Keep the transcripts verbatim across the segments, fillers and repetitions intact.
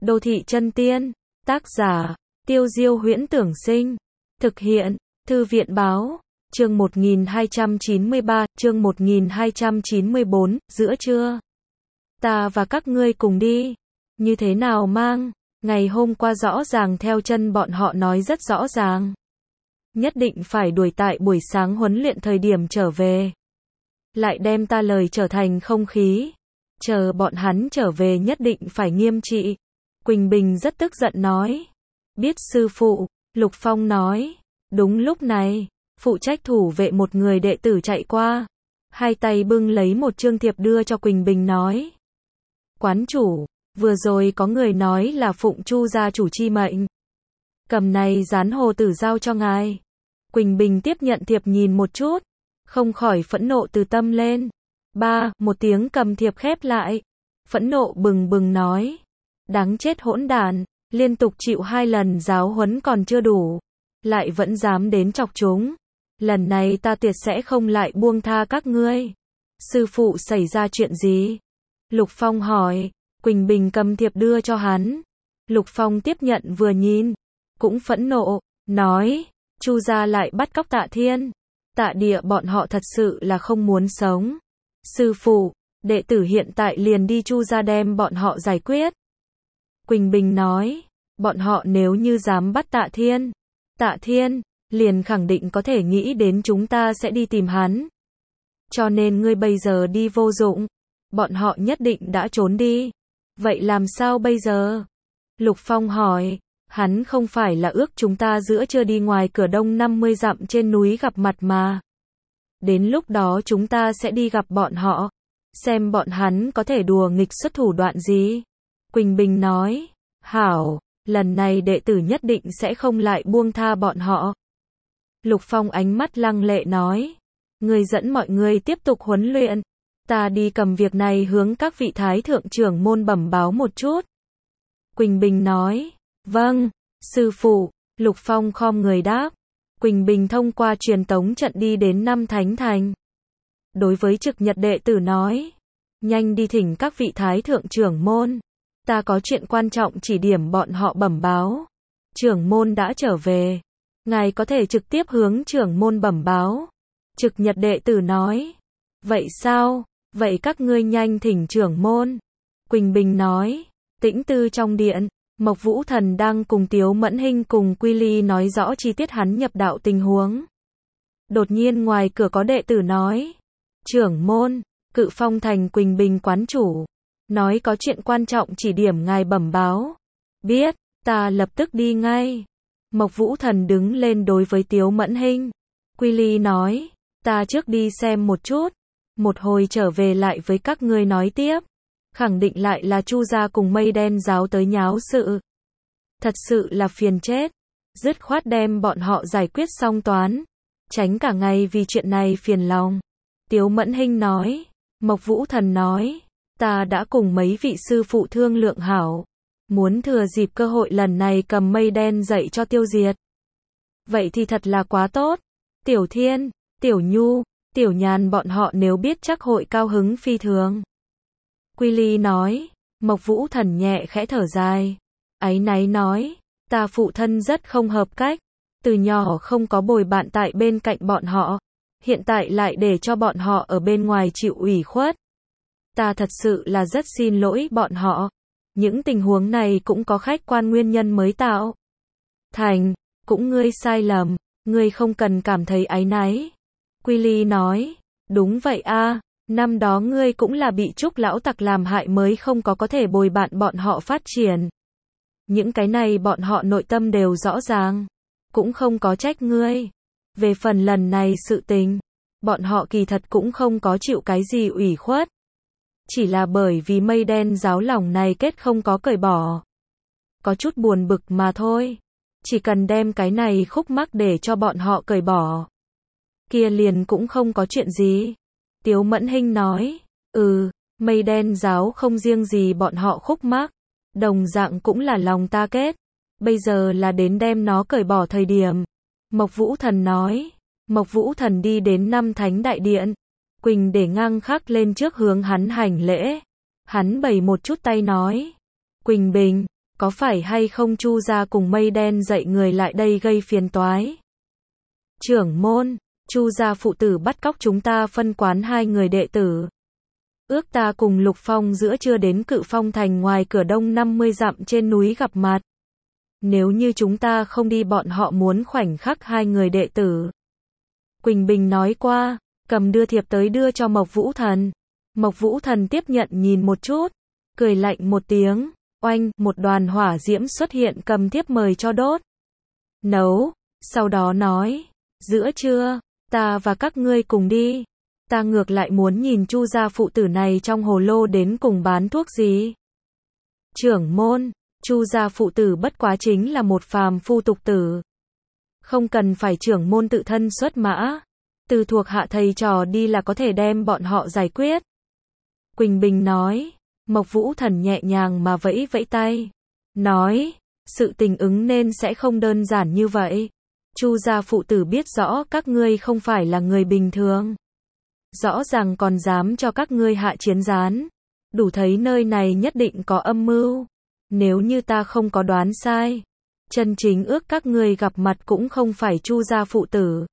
Đô thị chân tiên, tác giả, Tiêu Diêu Huyễn Tưởng Sinh, thực hiện, Thư viện Báo, chương một nghìn hai trăm chín mươi ba, chương một nghìn hai trăm chín mươi bốn, giữa trưa. Ta và các ngươi cùng đi. Như thế nào mang? Ngày hôm qua rõ ràng theo chân bọn họ nói rất rõ ràng. Nhất định phải đuổi tại buổi sáng huấn luyện thời điểm trở về. Lại đem ta lời trở thành không khí. Chờ bọn hắn trở về nhất định phải nghiêm trị. Quỳnh Bình rất tức giận nói. Biết sư phụ, Lục Phong nói. Đúng lúc này, phụ trách thủ vệ một người đệ tử chạy qua. Hai tay bưng lấy một chương thiệp đưa cho Quỳnh Bình nói. Quán chủ, vừa rồi có người nói là phụng Chu gia chủ chi mệnh. Cầm này dán hồ tử giao cho ngài. Quỳnh Bình tiếp nhận thiệp nhìn một chút. Không khỏi phẫn nộ từ tâm lên. Ba, một tiếng cầm thiệp khép lại. Phẫn nộ bừng bừng nói. Đáng chết hỗn đản, liên tục chịu hai lần giáo huấn còn chưa đủ. Lại vẫn dám đến chọc chúng. Lần này ta tuyệt sẽ không lại buông tha các ngươi. Sư phụ xảy ra chuyện gì? Lục Phong hỏi. Quỳnh Bình cầm thiệp đưa cho hắn. Lục Phong tiếp nhận vừa nhìn. Cũng phẫn nộ, nói. Chu gia lại bắt cóc Tạ Thiên. Tạ Địa bọn họ thật sự là không muốn sống. Sư phụ, đệ tử hiện tại liền đi Chu gia đem bọn họ giải quyết. Quỳnh Bình nói. Bọn họ nếu như dám bắt Tạ Thiên. Tạ Thiên, liền khẳng định có thể nghĩ đến chúng ta sẽ đi tìm hắn. Cho nên ngươi bây giờ đi vô dụng. Bọn họ nhất định đã trốn đi. Vậy làm sao bây giờ? Lục Phong hỏi. Hắn không phải là ước chúng ta giữa trưa đi ngoài cửa đông năm mươi dặm trên núi gặp mặt mà. Đến lúc đó chúng ta sẽ đi gặp bọn họ. Xem bọn hắn có thể đùa nghịch xuất thủ đoạn gì. Quỳnh Bình nói. Hảo, lần này đệ tử nhất định sẽ không lại buông tha bọn họ. Lục Phong ánh mắt lăng lệ nói. Người dẫn mọi người tiếp tục huấn luyện. Ta đi cầm việc này hướng các vị thái thượng trưởng môn bẩm báo một chút. Quỳnh Bình nói. Vâng, sư phụ. Lục Phong khom người đáp. Quỳnh Bình thông qua truyền tống trận đi đến Năm Thánh Thành. Đối với trực nhật đệ tử nói. Nhanh đi thỉnh các vị thái thượng trưởng môn. Ta có chuyện quan trọng chỉ điểm bọn họ bẩm báo. Trưởng môn đã trở về. Ngài có thể trực tiếp hướng trưởng môn bẩm báo. Trực nhật đệ tử nói. Vậy sao? Vậy các ngươi nhanh thỉnh trưởng môn. Quỳnh Bình nói. Tĩnh tư trong điện. Mộc Vũ Thần đang cùng Tiếu Mẫn Hinh cùng Quy Ly nói rõ chi tiết hắn nhập đạo tình huống. Đột nhiên ngoài cửa có đệ tử nói. Trưởng môn, Cự Phong Thành Quỳnh Bình quán chủ. Nói có chuyện quan trọng chỉ điểm ngài bẩm báo. Biết, ta lập tức đi ngay. Mộc Vũ Thần đứng lên đối với Tiếu Mẫn Hinh. Quy Ly nói. Ta trước đi xem một chút. Một hồi trở về lại với các ngươi nói tiếp. Khẳng định lại là Chu gia cùng Mây Đen giáo tới nháo sự. Thật sự là phiền chết. Dứt khoát đem bọn họ giải quyết xong toán. Tránh cả ngày vì chuyện này phiền lòng. Tiếu Mẫn Hinh nói. Mộc Vũ Thần nói. Ta đã cùng mấy vị sư phụ thương lượng hảo. Muốn thừa dịp cơ hội lần này cầm Mây Đen dạy cho tiêu diệt. Vậy thì thật là quá tốt. Tiểu Thiên, Tiểu Nhu, Tiểu Nhàn bọn họ nếu biết chắc hội cao hứng phi thường. Quy Ly nói. Mộc Vũ Thần nhẹ khẽ thở dài. Áy náy nói. Ta phụ thân rất không hợp cách. Từ nhỏ không có bồi bạn tại bên cạnh bọn họ. Hiện tại lại để cho bọn họ ở bên ngoài chịu ủy khuất. Ta thật sự là rất xin lỗi bọn họ. Những tình huống này cũng có khách quan nguyên nhân mới tạo. Thành, cũng ngươi sai lầm. Ngươi không cần cảm thấy áy náy. Quy Ly nói. Đúng vậy a. Năm đó ngươi cũng là bị Trúc lão tặc làm hại mới không có có thể bồi bạn bọn họ phát triển. Những cái này bọn họ nội tâm đều rõ ràng. Cũng không có trách ngươi. Về phần lần này sự tình. Bọn họ kỳ thật cũng không có chịu cái gì ủy khuất. Chỉ là bởi vì Mây Đen giáo lòng này kết không có cởi bỏ. Có chút buồn bực mà thôi. Chỉ cần đem cái này khúc mắc để cho bọn họ cởi bỏ. Kia liền cũng không có chuyện gì. Tiếu Mẫn Hinh nói. Ừ, Mây Đen giáo không riêng gì bọn họ khúc mắc. Đồng dạng cũng là lòng ta kết. Bây giờ là đến đem nó cởi bỏ thời điểm. Mộc Vũ Thần nói. Mộc Vũ Thần đi đến Năm Thánh Đại Điện. Quỳnh để ngang khắc lên trước hướng hắn hành lễ. Hắn bày một chút tay nói. Quỳnh Bình, có phải hay không Chu gia cùng Mây Đen dạy người lại đây gây phiền toái? Trưởng môn, Chu gia phụ tử bắt cóc chúng ta phân quán hai người đệ tử. Ước ta cùng Lục Phong giữa trưa đến Cự Phong thành ngoài cửa đông năm mươi dặm trên núi gặp mặt. Nếu như chúng ta không đi bọn họ muốn khoảnh khắc hai người đệ tử. Quỳnh Bình nói qua, cầm đưa thiệp tới đưa cho Mộc Vũ Thần. Mộc Vũ Thần tiếp nhận nhìn một chút, cười lạnh một tiếng, oanh, một đoàn hỏa diễm xuất hiện cầm thiếp mời cho đốt. Nấu, sau đó nói, giữa trưa, ta và các ngươi cùng đi. Ta ngược lại muốn nhìn Chu gia phụ tử này trong hồ lô đến cùng bán thuốc gì. Trưởng môn, Chu gia phụ tử bất quá chính là một phàm phu tục tử. Không cần phải trưởng môn tự thân xuất mã. Từ thuộc hạ thầy trò đi là có thể đem bọn họ giải quyết. Quỳnh Bình nói, Mộc Vũ Thần nhẹ nhàng mà vẫy vẫy tay. Nói, sự tình ứng nên sẽ không đơn giản như vậy. Chu gia phụ tử biết rõ các ngươi không phải là người bình thường. Rõ ràng còn dám cho các ngươi hạ chiến gián. Đủ thấy nơi này nhất định có âm mưu. Nếu như ta không có đoán sai, chân chính ước các ngươi gặp mặt cũng không phải Chu gia phụ tử,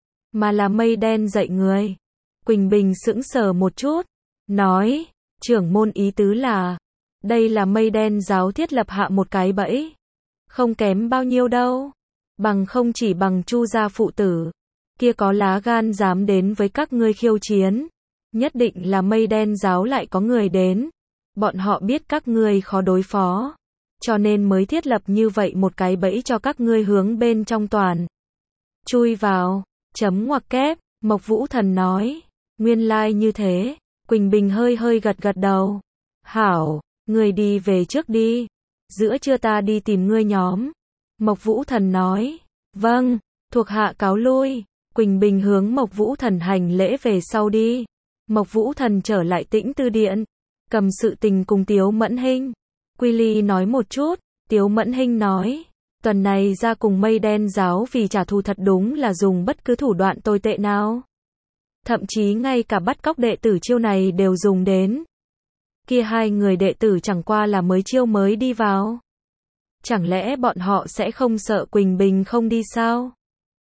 mà là Mây Đen dạy người. Quỳnh Bình sững sờ một chút, nói, trưởng môn ý tứ là, đây là Mây Đen giáo thiết lập hạ một cái bẫy. Không kém bao nhiêu đâu. Bằng không chỉ bằng Chu gia phụ tử. Kia có lá gan dám đến với các ngươi khiêu chiến. Nhất định là Mây Đen giáo lại có người đến. Bọn họ biết các ngươi khó đối phó. Cho nên mới thiết lập như vậy một cái bẫy cho các ngươi hướng bên trong toàn. Chui vào, chấm ngoặc kép, Mộc Vũ Thần nói. Nguyên lai like như thế. Quỳnh Bình hơi hơi gật gật đầu. Hảo, ngươi đi về trước đi. Giữa trưa ta đi tìm ngươi nhóm. Mộc Vũ Thần nói. Vâng, thuộc hạ cáo lui. Quỳnh Bình hướng Mộc Vũ Thần hành lễ về sau đi. Mộc Vũ Thần trở lại Tĩnh Tư Điện. Cầm sự tình cùng Tiếu Mẫn Hinh. Quy Ly nói một chút. Tiếu Mẫn Hinh nói. Tuần này ra cùng Mây Đen giáo vì trả thù thật đúng là dùng bất cứ thủ đoạn tồi tệ nào. Thậm chí ngay cả bắt cóc đệ tử chiêu này đều dùng đến. Kia hai người đệ tử chẳng qua là mới chiêu mới đi vào. Chẳng lẽ bọn họ sẽ không sợ Quỳnh Bình không đi sao?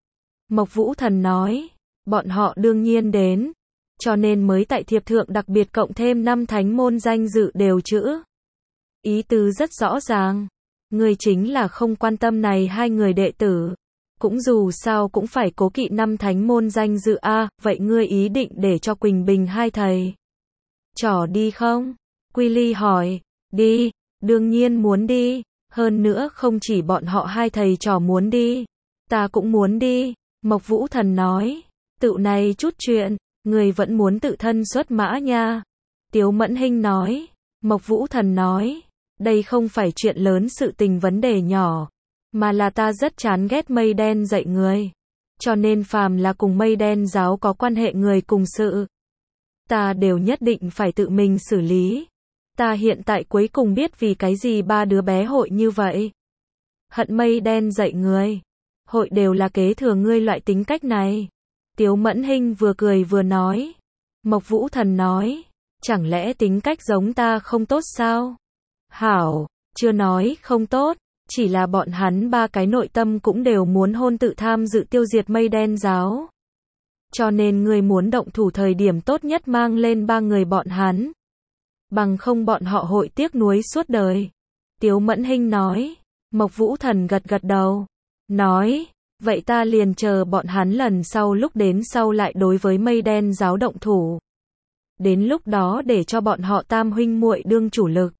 Mộc Vũ Thần nói, bọn họ đương nhiên đến, cho nên mới tại thiệp thượng đặc biệt cộng thêm năm thánh môn danh dự đều chữ. Ý tứ rất rõ ràng, người chính là không quan tâm này hai người đệ tử, cũng dù sao cũng phải cố kỵ năm thánh môn danh dự a, à, vậy ngươi ý định để cho Quỳnh Bình hai thầy trò đi không? Quy Ly hỏi, đi, đương nhiên muốn đi, hơn nữa không chỉ bọn họ hai thầy trò muốn đi, ta cũng muốn đi. Mộc Vũ Thần nói, tự này chút chuyện, người vẫn muốn tự thân xuất mã nha. Tiếu Mẫn Hinh nói, Mộc Vũ Thần nói, đây không phải chuyện lớn sự tình vấn đề nhỏ, mà là ta rất chán ghét Mây Đen dạy người. Cho nên phàm là cùng Mây Đen giáo có quan hệ người cùng sự, ta đều nhất định phải tự mình xử lý. Ta hiện tại cuối cùng biết vì cái gì ba đứa bé hội như vậy. Hận Mây Đen dạy người. Hội đều là kế thừa ngươi loại tính cách này. Tiếu Mẫn Hinh vừa cười vừa nói. Mộc Vũ Thần nói, chẳng lẽ tính cách giống ta không tốt sao? Hảo, chưa nói không tốt, chỉ là bọn hắn ba cái nội tâm cũng đều muốn hôn tự tham dự tiêu diệt Mây Đen giáo. Cho nên ngươi muốn động thủ thời điểm tốt nhất mang lên ba người bọn hắn. Bằng không bọn họ hội tiếc nuối suốt đời. Tiếu Mẫn Hinh nói. Mộc Vũ Thần gật gật đầu. Nói, vậy ta liền chờ bọn hắn lần sau lúc đến sau lại đối với Mây Đen giáo động thủ. Đến lúc đó để cho bọn họ tam huynh muội đương chủ lực.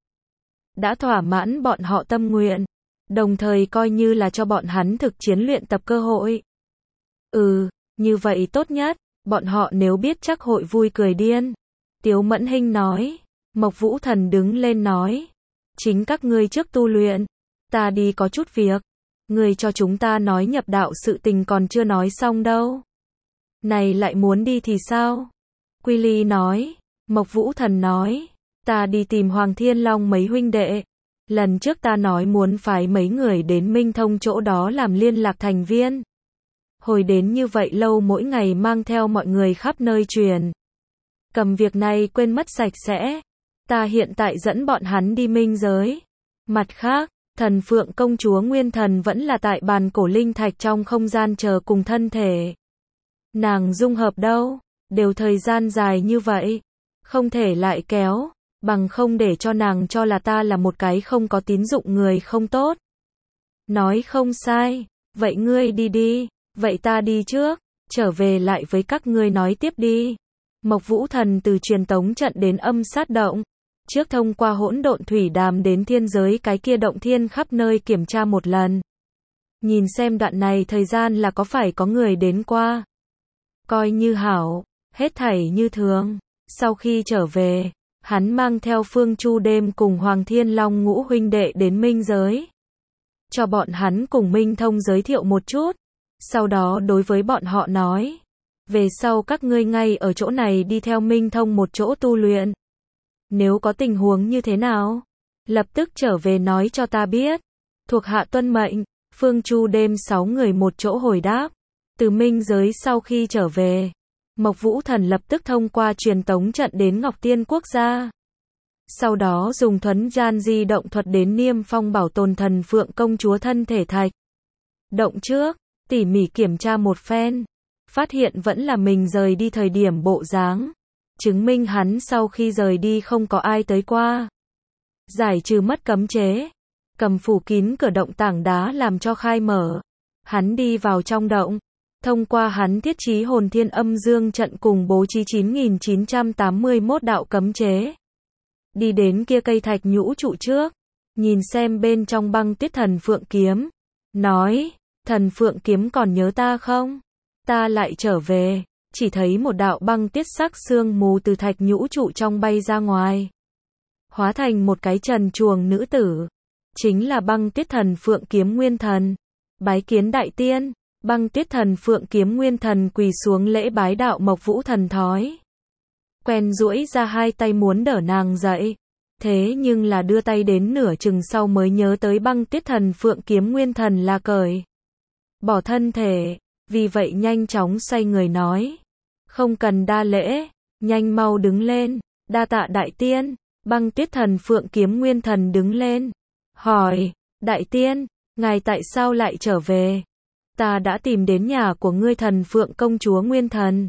Đã thỏa mãn bọn họ tâm nguyện. Đồng thời coi như là cho bọn hắn thực chiến luyện tập cơ hội. Ừ, như vậy tốt nhất. Bọn họ nếu biết chắc hội vui cười điên. Tiếu Mẫn Hinh nói. Mộc Vũ Thần đứng lên nói. Chính các ngươi trước tu luyện. Ta đi có chút việc. Người cho chúng ta nói nhập đạo sự tình còn chưa nói xong đâu. Này lại muốn đi thì sao? Quy Ly nói. Mộc Vũ Thần nói. Ta đi tìm Hoàng Thiên Long mấy huynh đệ. Lần trước ta nói muốn phái mấy người đến Minh Thông chỗ đó làm liên lạc thành viên. Hồi đến như vậy lâu mỗi ngày mang theo mọi người khắp nơi truyền. Cầm việc này quên mất sạch sẽ. Ta hiện tại dẫn bọn hắn đi minh giới. Mặt khác, Thần Phượng công chúa Nguyên Thần vẫn là tại bàn cổ linh thạch trong không gian chờ cùng thân thể. Nàng dung hợp đâu, đều thời gian dài như vậy, không thể lại kéo, bằng không để cho nàng cho là ta là một cái không có tín dụng người không tốt. Nói không sai, vậy ngươi đi đi, vậy ta đi trước, trở về lại với các ngươi nói tiếp đi. Mộc Vũ Thần từ truyền tống trận đến âm sát động, trước thông qua hỗn độn thủy đàm đến thiên giới cái kia động thiên khắp nơi kiểm tra một lần. Nhìn xem đoạn này thời gian là có phải có người đến qua. Coi như hảo, hết thảy như thường. Sau khi trở về, hắn mang theo Phương Chu Đêm cùng Hoàng Thiên Long ngũ huynh đệ đến Minh giới. Cho bọn hắn cùng Minh Thông giới thiệu một chút. Sau đó đối với bọn họ nói, về sau các ngươi ngay ở chỗ này đi theo Minh Thông một chỗ tu luyện. Nếu có tình huống như thế nào, lập tức trở về nói cho ta biết. Thuộc hạ tuân mệnh. Phương Chu Đêm sáu người một chỗ hồi đáp. Từ Minh giới sau khi trở về, Mộc Vũ Thần lập tức thông qua truyền tống trận đến Ngọc Tiên Quốc gia. Sau đó dùng thuấn gian di động thuật đến Niêm Phong bảo tồn Thần Phượng công chúa thân thể thạch. Động trước, tỉ mỉ kiểm tra một phen, phát hiện vẫn là mình rời đi thời điểm bộ dáng, chứng minh hắn sau khi rời đi không có ai tới qua. Giải trừ mất cấm chế, cầm phủ kín cửa động tảng đá làm cho khai mở. Hắn đi vào trong động, thông qua hắn thiết trí hồn thiên âm dương trận cùng bố trí chín nghìn chín trăm tám mươi mốt đạo cấm chế. Đi đến kia cây thạch nhũ trụ trước, nhìn xem bên trong băng tuyết thần phượng kiếm, nói, thần phượng kiếm còn nhớ ta không? Ta lại trở về, chỉ thấy một đạo băng tuyết sắc sương mù từ thạch nhũ trụ trong bay ra ngoài. Hóa thành một cái trần truồng nữ tử, chính là băng tuyết thần phượng kiếm nguyên thần. Bái kiến đại tiên, băng tuyết thần phượng kiếm nguyên thần quỳ xuống lễ bái đạo Mộc Vũ Thần thói. Quen duỗi ra hai tay muốn đỡ nàng dậy, thế nhưng là đưa tay đến nửa chừng sau mới nhớ tới băng tuyết thần phượng kiếm nguyên thần là cởi bỏ thân thể, vì vậy nhanh chóng xoay người nói, không cần đa lễ, nhanh mau đứng lên, đa tạ đại tiên. Băng tuyết thần phượng kiếm nguyên thần đứng lên, hỏi, đại tiên, ngài tại sao lại trở về? Ta đã tìm đến nhà của ngươi Thần Phượng công chúa Nguyên Thần.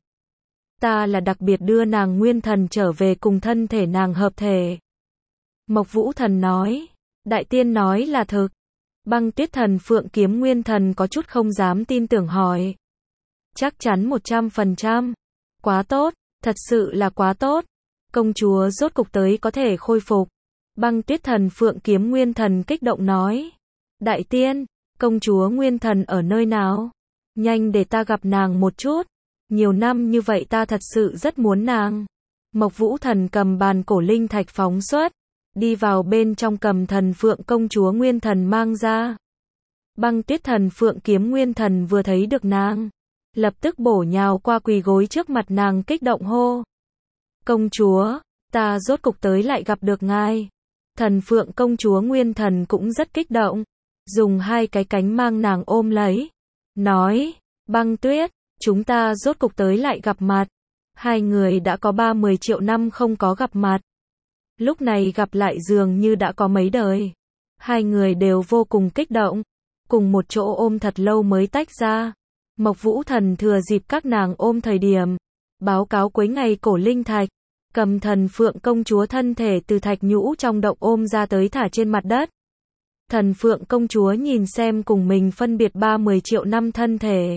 Ta là đặc biệt đưa nàng Nguyên Thần trở về cùng thân thể nàng hợp thể. Mộc Vũ Thần nói, đại tiên nói là thực. Băng tuyết thần Phượng kiếm Nguyên Thần có chút không dám tin tưởng hỏi. Chắc chắn một trăm phần trăm. Quá tốt, thật sự là quá tốt. Công chúa rốt cục tới có thể khôi phục. Băng tuyết thần Phượng kiếm Nguyên Thần kích động nói, đại tiên, công chúa Nguyên Thần ở nơi nào? Nhanh để ta gặp nàng một chút. Nhiều năm như vậy ta thật sự rất muốn nàng. Mộc Vũ Thần cầm bàn cổ linh thạch phóng xuất, đi vào bên trong cầm Thần Phượng công chúa Nguyên Thần mang ra. Băng tuyết thần Phượng kiếm Nguyên Thần vừa thấy được nàng, lập tức bổ nhào qua quỳ gối trước mặt nàng kích động hô. Công chúa, ta rốt cục tới lại gặp được ngài. Thần Phượng công chúa Nguyên Thần cũng rất kích động, dùng hai cái cánh mang nàng ôm lấy, nói, băng tuyết, chúng ta rốt cục tới lại gặp mặt. Hai người đã có ba mươi triệu năm không có gặp mặt. Lúc này gặp lại dường như đã có mấy đời. Hai người đều vô cùng kích động, cùng một chỗ ôm thật lâu mới tách ra. Mộc Vũ Thần thừa dịp các nàng ôm thời điểm, báo cáo cuối ngày cổ linh thạch, cầm Thần Phượng công chúa thân thể từ thạch nhũ trong động ôm ra tới thả trên mặt đất. Thần Phượng công chúa nhìn xem cùng mình phân biệt ba mươi triệu năm thân thể.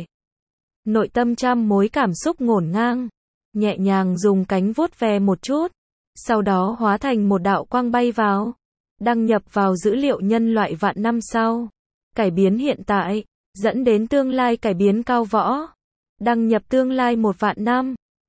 Nội tâm trăm mối cảm xúc ngổn ngang, nhẹ nhàng dùng cánh vuốt ve một chút, sau đó hóa thành một đạo quang bay vào, đăng nhập vào dữ liệu nhân loại vạn năm sau, cải biến hiện tại, dẫn đến tương lai cải biến cao võ, đăng nhập tương lai một vạn năm.